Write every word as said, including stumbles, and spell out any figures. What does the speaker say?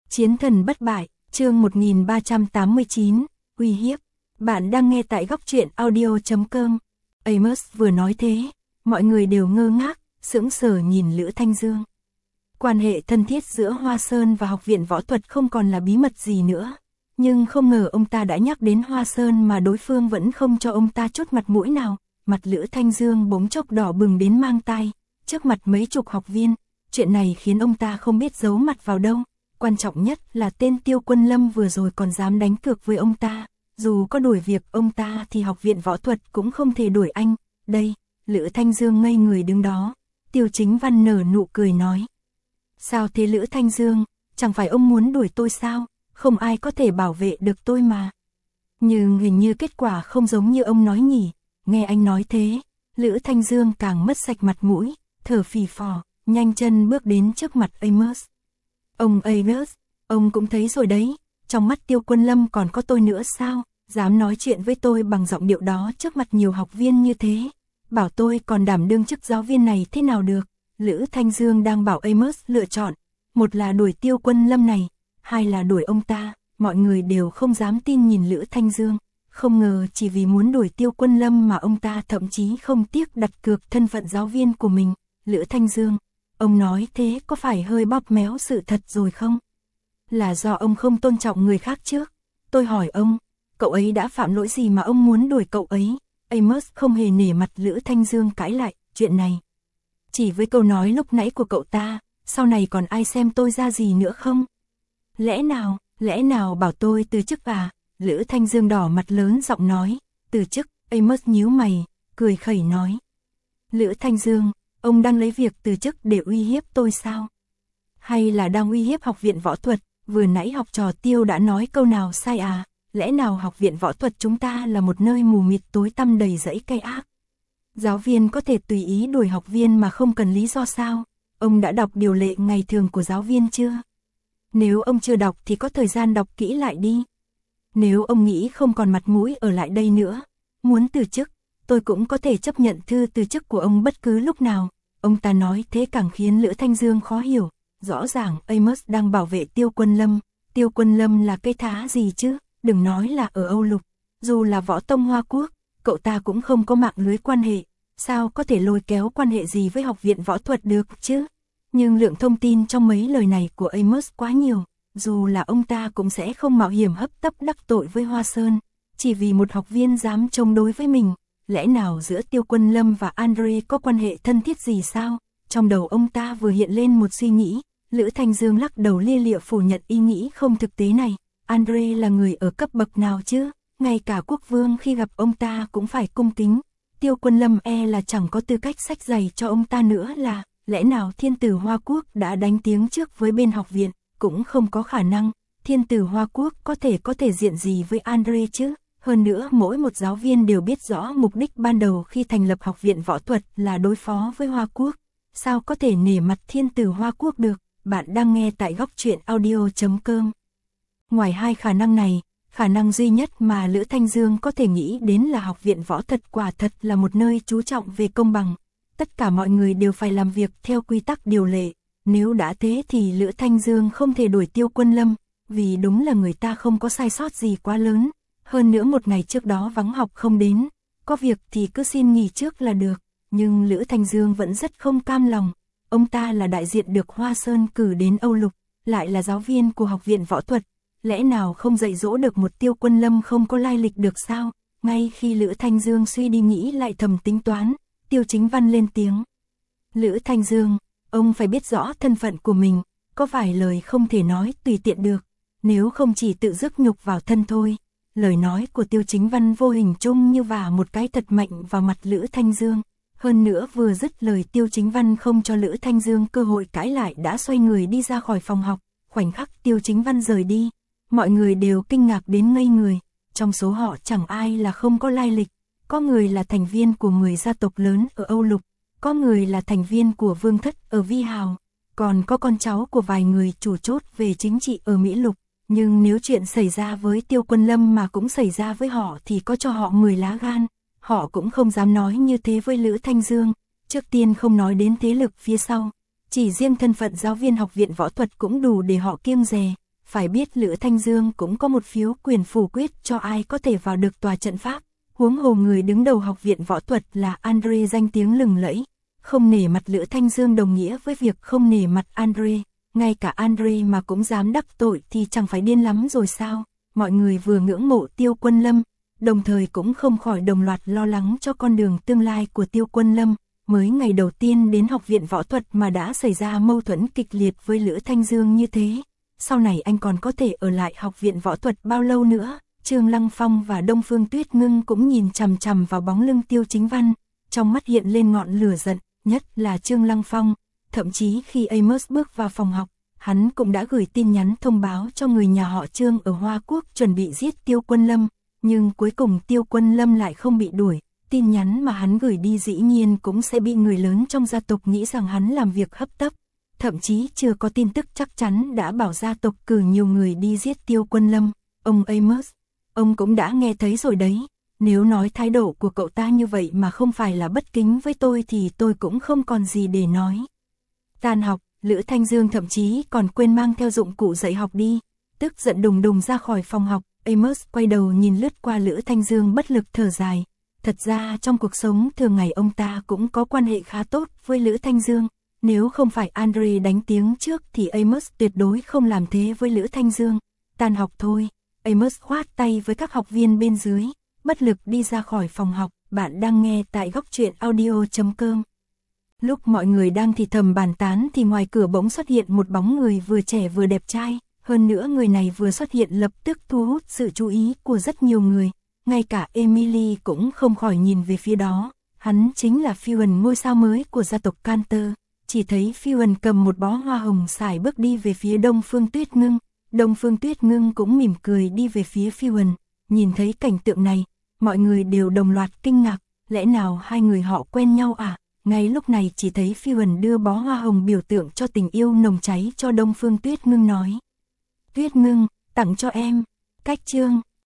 Chiến thần bất bại, chương một nghìn ba trăm tám mươi chín, uy hiếp. Bạn đang nghe tại góc truyện audio chấm com. Amos vừa nói thế, mọi người đều ngơ ngác, sững sờ nhìn Lữ Thanh Dương. Quan hệ thân thiết giữa Hoa Sơn và Học viện Võ thuật không còn là bí mật gì nữa. Nhưng không ngờ ông ta đã nhắc đến Hoa Sơn mà đối phương vẫn không cho ông ta chút mặt mũi nào. Mặt Lữ Thanh Dương bỗng chốc đỏ bừng đến mang tai, trước mặt mấy chục học viên. Chuyện này khiến ông ta không biết giấu mặt vào đâu. Quan trọng nhất là tên Tiêu Quân Lâm vừa rồi còn dám đánh cược với ông ta. Dù có đuổi việc ông ta thì Học viện Võ thuật cũng không thể đuổi anh. Đây, Lữ Thanh Dương ngây người đứng đó. Tiêu Chính Văn nở nụ cười nói. Sao thế Lữ Thanh Dương, chẳng phải ông muốn đuổi tôi sao? Không ai có thể bảo vệ được tôi mà. Nhưng hình như kết quả không giống như ông nói nhỉ. Nghe anh nói thế, Lữ Thanh Dương càng mất sạch mặt mũi, thở phì phò, nhanh chân bước đến trước mặt Amos. Ông Amos, ông cũng thấy rồi đấy, trong mắt Tiêu Quân Lâm còn có tôi nữa sao? Dám nói chuyện với tôi bằng giọng điệu đó trước mặt nhiều học viên như thế. Bảo tôi còn đảm đương chức giáo viên này thế nào được? Lữ Thanh Dương đang bảo Amos lựa chọn, một là đuổi Tiêu Quân Lâm này, hai là đuổi ông ta. Mọi người đều không dám tin nhìn Lữ Thanh Dương. Không ngờ chỉ vì muốn đuổi Tiêu Quân Lâm mà ông ta thậm chí không tiếc đặt cược thân phận giáo viên của mình. Lữ Thanh Dương, ông nói thế có phải hơi bóp méo sự thật rồi không? Là do ông không tôn trọng người khác trước. Tôi hỏi ông, cậu ấy đã phạm lỗi gì mà ông muốn đuổi cậu ấy? Amos không hề nể mặt Lữ Thanh Dương cãi lại chuyện này. Chỉ với câu nói lúc nãy của cậu ta, sau này còn ai xem tôi ra gì nữa không? Lẽ nào, lẽ nào bảo tôi từ chức à? Lữ Thanh Dương đỏ mặt lớn giọng nói, từ chức. Amos nhíu mày, cười khẩy nói. Lữ Thanh Dương, ông đang lấy việc từ chức để uy hiếp tôi sao? Hay là đang uy hiếp Học viện Võ thuật? Vừa nãy học trò Tiêu đã nói câu nào sai à? Lẽ nào Học viện Võ thuật chúng ta là một nơi mù mịt tối tăm đầy rẫy cây ác? Giáo viên có thể tùy ý đuổi học viên mà không cần lý do sao? Ông đã đọc điều lệ ngày thường của giáo viên chưa? Nếu ông chưa đọc thì có thời gian đọc kỹ lại đi. Nếu ông nghĩ không còn mặt mũi ở lại đây nữa, muốn từ chức, tôi cũng có thể chấp nhận thư từ chức của ông bất cứ lúc nào. Ông ta nói thế càng khiến Lữ Thanh Dương khó hiểu. Rõ ràng Amos đang bảo vệ Tiêu Quân Lâm. Tiêu Quân Lâm là cây thá gì chứ? Đừng nói là ở Âu Lục. Dù là võ tông Hoa Quốc, cậu ta cũng không có mạng lưới quan hệ. Sao có thể lôi kéo quan hệ gì với Học viện Võ thuật được chứ? Nhưng lượng thông tin trong mấy lời này của Amos quá nhiều. Dù là ông ta cũng sẽ không mạo hiểm hấp tấp đắc tội với Hoa Sơn. Chỉ vì một học viên dám chống đối với mình. Lẽ nào giữa Tiêu Quân Lâm và Andre có quan hệ thân thiết gì sao? Trong đầu ông ta vừa hiện lên một suy nghĩ. Lữ Thanh Dương lắc đầu lia lịa phủ nhận ý nghĩ không thực tế này. Andre là người ở cấp bậc nào chứ? Ngay cả quốc vương khi gặp ông ta cũng phải cung kính. Tiêu Quân Lâm e là chẳng có tư cách xách giày cho ông ta nữa là. Lẽ nào thiên tử Hoa Quốc đã đánh tiếng trước với bên học viện? Cũng không có khả năng. Thiên tử Hoa Quốc có thể có thể diện gì với Andre chứ? Hơn nữa mỗi một giáo viên đều biết rõ mục đích ban đầu khi thành lập Học viện Võ thuật là đối phó với Hoa Quốc. Sao có thể nể mặt thiên tử Hoa Quốc được? Bạn đang nghe tại góc truyện audio chấm com. Ngoài hai khả năng này, khả năng duy nhất mà Lữ Thanh Dương có thể nghĩ đến là Học viện Võ thuật quả thật là một nơi chú trọng về công bằng. Tất cả mọi người đều phải làm việc theo quy tắc điều lệ. Nếu đã thế thì Lữ Thanh Dương không thể đuổi Tiêu Quân Lâm, vì đúng là người ta không có sai sót gì quá lớn. Hơn nữa một ngày trước đó vắng học không đến, có việc thì cứ xin nghỉ trước là được. Nhưng Lữ Thanh Dương vẫn rất không cam lòng. Ông ta là đại diện được Hoa Sơn cử đến Âu Lục, lại là giáo viên của Học viện Võ thuật. Lẽ nào không dạy dỗ được một Tiêu Quân Lâm không có lai lịch được sao? Ngay khi Lữ Thanh Dương suy đi nghĩ lại thầm tính toán, Tiêu Chính Văn lên tiếng. Lữ Thanh Dương, ông phải biết rõ thân phận của mình, có vài lời không thể nói tùy tiện được, nếu không chỉ tự rước nhục vào thân thôi. Lời nói của Tiêu Chính Văn vô hình chung như vả một cái thật mạnh vào mặt Lữ Thanh Dương. Hơn nữa vừa dứt lời Tiêu Chính Văn không cho Lữ Thanh Dương cơ hội cãi lại đã xoay người đi ra khỏi phòng học. Khoảnh khắc Tiêu Chính Văn rời đi, mọi người đều kinh ngạc đến ngây người. Trong số họ chẳng ai là không có lai lịch. Có người là thành viên của mười gia tộc lớn ở Âu Lục, có người là thành viên của Vương Thất ở Vi Hào, còn có con cháu của vài người chủ chốt về chính trị ở Mỹ Lục. Nhưng nếu chuyện xảy ra với Tiêu Quân Lâm mà cũng xảy ra với họ thì có cho họ mười lá gan. Họ cũng không dám nói như thế với Lữ Thanh Dương. Trước tiên không nói đến thế lực phía sau, chỉ riêng thân phận giáo viên Học viện Võ thuật cũng đủ để họ kiêng dè. Phải biết Lữ Thanh Dương cũng có một phiếu quyền phủ quyết cho ai có thể vào được tòa trận pháp. Huống hồ người đứng đầu học viện võ thuật là Andre danh tiếng lừng lẫy. Không nể mặt Lữ Thanh Dương đồng nghĩa với việc không nể mặt Andre. Ngay cả Andre mà cũng dám đắc tội thì chẳng phải điên lắm rồi sao? Mọi người vừa ngưỡng mộ Tiêu Quân Lâm, đồng thời cũng không khỏi đồng loạt lo lắng cho con đường tương lai của Tiêu Quân Lâm. Mới ngày đầu tiên đến học viện võ thuật mà đã xảy ra mâu thuẫn kịch liệt với Lữ Thanh Dương như thế. Sau này anh còn có thể ở lại học viện võ thuật bao lâu nữa? Trương Lăng Phong và Đông Phương Tuyết Ngưng cũng nhìn chằm chằm vào bóng lưng Tiêu Chính Văn, trong mắt hiện lên ngọn lửa giận, nhất là Trương Lăng Phong. Thậm chí khi Amos bước vào phòng học, hắn cũng đã gửi tin nhắn thông báo cho người nhà họ Trương ở Hoa Quốc chuẩn bị giết Tiêu Quân Lâm, nhưng cuối cùng Tiêu Quân Lâm lại không bị đuổi. Tin nhắn mà hắn gửi đi dĩ nhiên cũng sẽ bị người lớn trong gia tộc nghĩ rằng hắn làm việc hấp tấp. Thậm chí chưa có tin tức chắc chắn đã bảo gia tộc cử nhiều người đi giết Tiêu Quân Lâm. Ông Amos, ông cũng đã nghe thấy rồi đấy. Nếu nói thái độ của cậu ta như vậy mà không phải là bất kính với tôi thì tôi cũng không còn gì để nói. Tan học, Lữ Thanh Dương thậm chí còn quên mang theo dụng cụ dạy học đi. Tức giận đùng đùng ra khỏi phòng học, Amos quay đầu nhìn lướt qua Lữ Thanh Dương bất lực thở dài. Thật ra trong cuộc sống thường ngày ông ta cũng có quan hệ khá tốt với Lữ Thanh Dương. Nếu không phải Andre đánh tiếng trước thì Amos tuyệt đối không làm thế với Lữ Thanh Dương. Tan học thôi, Amos khoát tay với các học viên bên dưới, bất lực đi ra khỏi phòng học. Bạn đang nghe tại góc truyện audio chấm com. Lúc mọi người đang thì thầm bàn tán thì ngoài cửa bỗng xuất hiện một bóng người vừa trẻ vừa đẹp trai. Hơn nữa người này vừa xuất hiện lập tức thu hút sự chú ý của rất nhiều người. Ngay cả Emily cũng không khỏi nhìn về phía đó. Hắn chính là Fiona, ngôi sao mới của gia tộc Cantor. Chỉ thấy Fiona cầm một bó hoa hồng sải bước đi về phía Đông Phương Tuyết Ngưng. Đông Phương Tuyết Ngưng cũng mỉm cười đi về phía Fiona. Nhìn thấy cảnh tượng này, mọi người đều đồng loạt kinh ngạc. Lẽ nào hai người họ quen nhau à? Ngay lúc này chỉ thấy Fiona đưa bó hoa hồng biểu tượng cho tình yêu nồng cháy cho Đông Phương Tuyết Ngưng nói. Tuyết Ngưng, tặng cho em. Cách chương.